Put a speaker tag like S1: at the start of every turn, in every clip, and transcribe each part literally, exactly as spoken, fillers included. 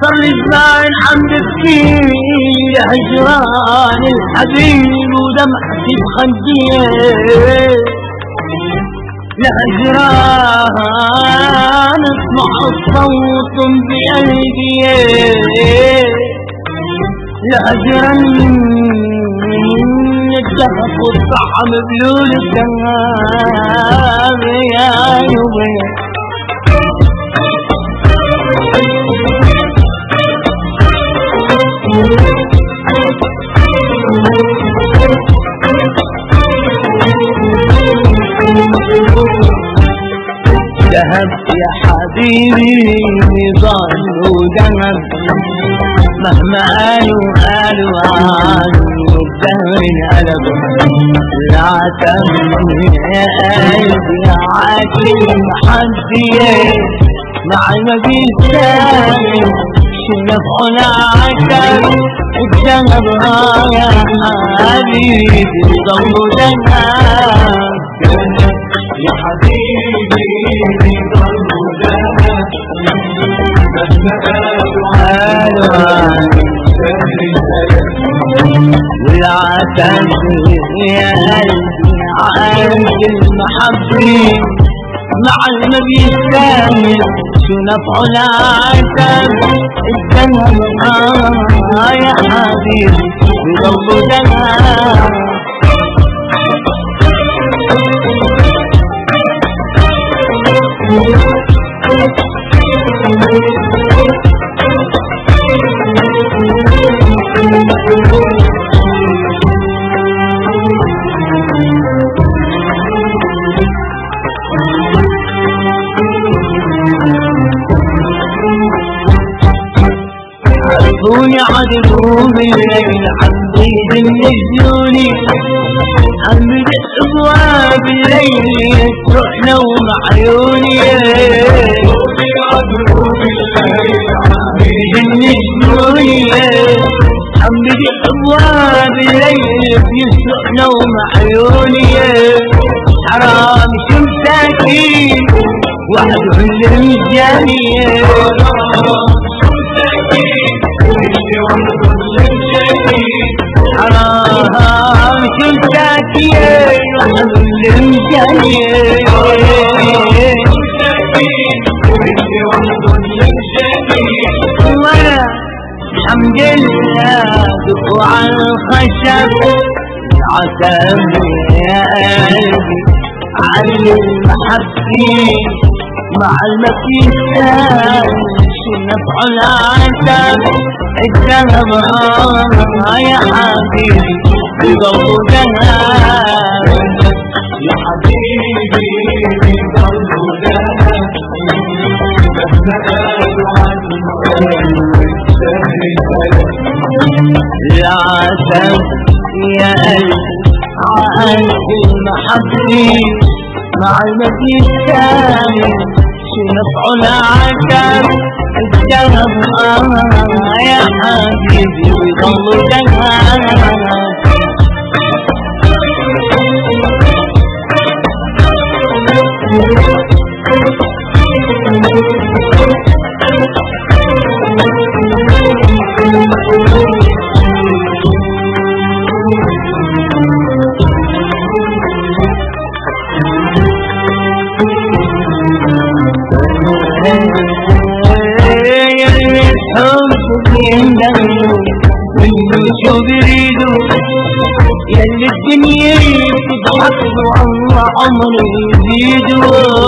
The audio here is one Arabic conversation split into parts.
S1: صار لي زمان عم ببكي لهجران الحبيب ودمعتي بخدي لهجران اسمع الصوت بقلبي لهجران الدهب والطعم بلول الدهب يا يومي ذهب يا حبيبي ظل ودهب مهما قالوا قالوا عنه الدهر انقلب العتب يا قلبي عاكل محدي مع المجيء الثاني شنف العتب الذهب يا حبيبي ظل ودهب يا حبيبي ظل ودهب مهما قالوا والعتب يا قلبي عايش المحبة مع النبي الثاني شو نفع العتب الذهب آه يا حبيبي بضل دهب عرفوني عدلوا بالليل عبيد النجوني عم بدق ابواب الليل يسرق نوم عيوني عرفوني عدلوا بالليل عبيد النجوني عم بدق ابواب الليل يسرق نوم عيوني حرام شو مساكين وحده الرجالية حرام شو مساكين وحده الرجالية وانا الحمد لله دقوا على الخشب العتب يا قلبي علي المحبة مع المكيسان شو نفع العتب الذهب يا حبيبي بضل دهب يا حبيبي بضل دهب مهما قالوا عنه العتب يا قلبي عايش المحبة مع المجيء الثاني شو نفع العتب الذهب آه يا حبيبي بضل دهب شو بريدو يلي الدنيا بتضحك والله عمري يزيدو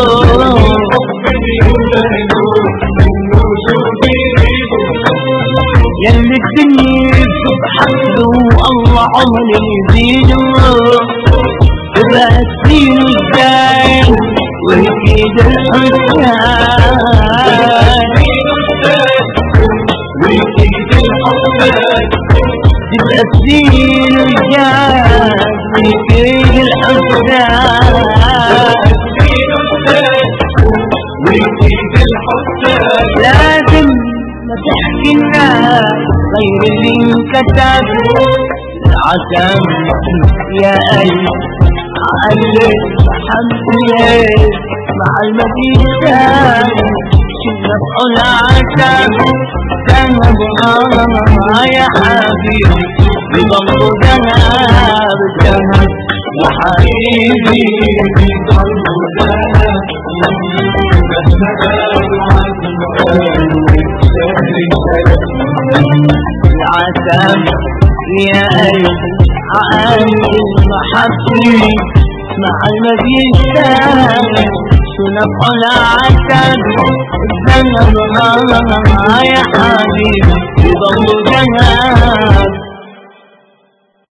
S1: يلي الدنيا بتضحك والله عمري يزيدو تبقى السين ازاي ويكيد الحسان ويكيد الحسان تبقى السين الجاد ويكيد الحسان ويكيد الحسان لازم ما تحكي الناس غير اللي انكتب العتب يا قلبي علق حبي مع المدينة شو نفع العتب كان يا حبيبي بضم ذهب ذهب وحبيبي بضم ذهب العتاب يا قلبي عند المحبة مع المدين نبقى العتاب الذنب يا حبيبي بضم ذهب